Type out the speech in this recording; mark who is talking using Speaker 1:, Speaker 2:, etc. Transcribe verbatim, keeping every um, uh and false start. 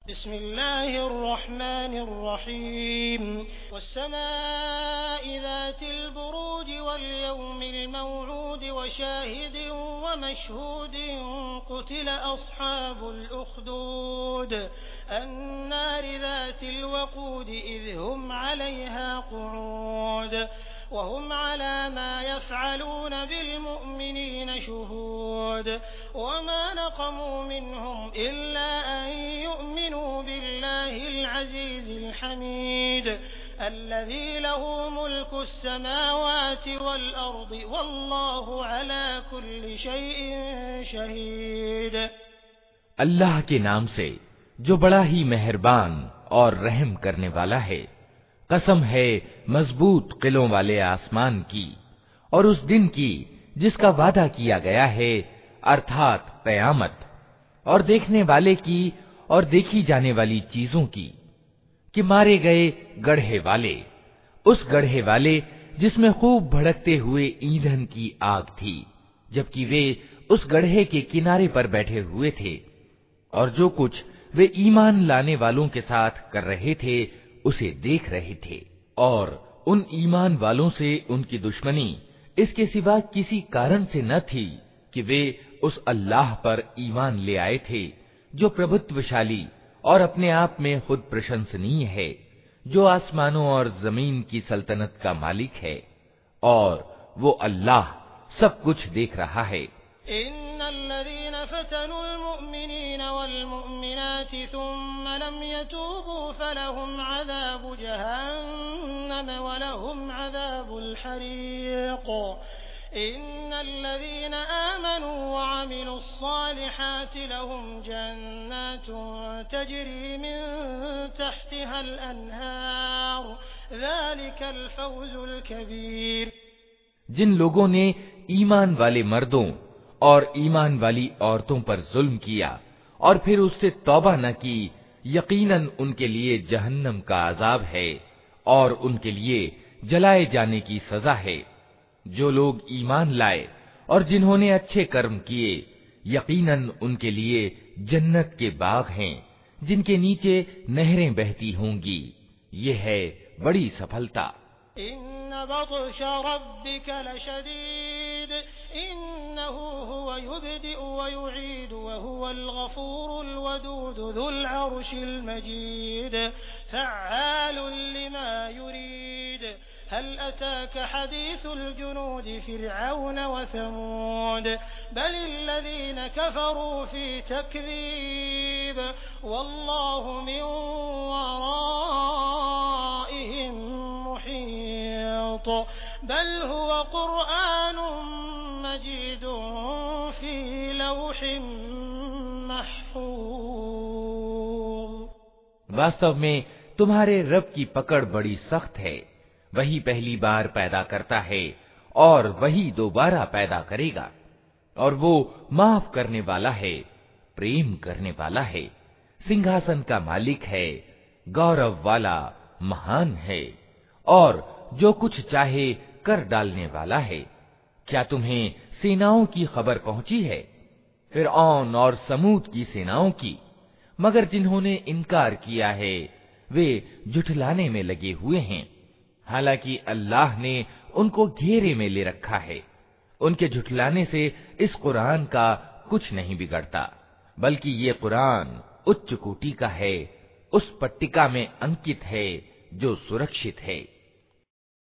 Speaker 1: बिस्मिल्लाहिर्रहमानिर्रहीम वस्समाइ ज़ातिल बुरूज वल यौमिल मौऊद वशाहिदिन वमशहूदिन क़ुतिल अस्हाबुल उख़्दूद अन्नारि ज़ातिल वक़ूद इज़ हुम अलैहा क़ुऊद वहुम अला मा यफ़अलून बिल मुअमिनीन शुहूद वमा नक़मू मिनहुम इल्ला अन युअमिनू बिल्लाहिल अज़ीज़िल हमीद अल्लज़ी लहू मुल्कुस समावाति वल अर्दि वल्लाहु अला कुल्लि शैइन शहीद।
Speaker 2: अल्लाह के नाम से जो बड़ा ही मेहरबान और रहम करने वाला है। कसम है मजबूत किलों वाले आसमान की और उस दिन की जिसका वादा किया गया है, अर्थात कयामत, और देखने वाले की और देखी जाने वाली चीजों की, कि मारे गए गड्ढे वाले, उस गड्ढे वाले जिसमें खूब भड़कते हुए ईंधन की आग थी, जबकि वे उस गड्ढे के किनारे पर बैठे हुए थे, और जो कुछ वे ईमान लाने वालों के साथ कर रहे थे उसे देख रहे थे। और उन ईमान वालों से उनकी दुश्मनी इसके सिवा किसी कारण से न थी कि वे उस अल्लाह पर ईमान ले आए थे, जो प्रभुत्वशाली और अपने आप में खुद प्रशंसनीय है, जो आसमानों और जमीन की सल्तनत का मालिक है, और वो अल्लाह सब कुछ देख रहा है।
Speaker 1: इन्नल्लज़ीन फ़तनुल मुअमिनीन वल मुअमिनाति सुम्मा लम यतूबू फलहुम अज़ाबु जहन्नम वलहुम अज़ाबुल हरीक़ इन्नल्लज़ीन आमनू वअमिलुस्सालिहाति लहुम जन्नातुन तजरी मिन तहतिहल अन्हार ज़ालिकल फ़ौज़ुल कबीर।
Speaker 2: जिन लोगों ने ईमान वाले मर्दों और ईमान वाली औरतों पर जुल्म किया और फिर उससे तौबा न की, यकीनन उनके लिए जहन्नम का अजाब है और उनके लिए जलाए जाने की सजा है। जो लोग ईमान लाए और जिन्होंने अच्छे कर्म किए, यकीनन उनके लिए जन्नत के बाग हैं जिनके नीचे नहरें बहती होंगी। ये है बड़ी सफलता।
Speaker 1: इन्न बत्शा रब्बिका लशदीद इन्नहु हुवा युब्दिउ व युईदु व हुवल गफूरुल वदूद ज़ुल अर्शिल मजीद फ़अ्आलुन लिमा युरीद हल अताक हदीसुल जुनूद फ़िरऔन व समूद बलिल्लज़ीन कफ़रू फ़ी तकज़ीब वल्लाहु मिन वराइहिम मुहीत बल हुवा क़ुरआनुम मजीदुन फ़ी लौहिम महफ़ूज़।
Speaker 2: वास्तव में तुम्हारे रब की पकड़ बड़ी सख्त है। वही पहली बार पैदा करता है और वही दोबारा पैदा करेगा, और वो माफ करने वाला है, प्रेम करने वाला है, सिंहासन का मालिक है, गौरव वाला, महान है, और जो कुछ चाहे कर डालने वाला है। क्या तुम्हें सेनाओं की खबर पहुंची है, फिरऔन और समूद की सेनाओं की? मगर जिन्होंने इनकार किया है वे झुठलाने में लगे हुए हैं, हालांकि अल्लाह ने उनको घेरे में ले रखा है। उनके झुठलाने से इस कुरान का कुछ नहीं बिगड़ता, बल्कि ये कुरान उच्च कोटि का है, उस पट्टिका में अंकित है जो सुरक्षित है।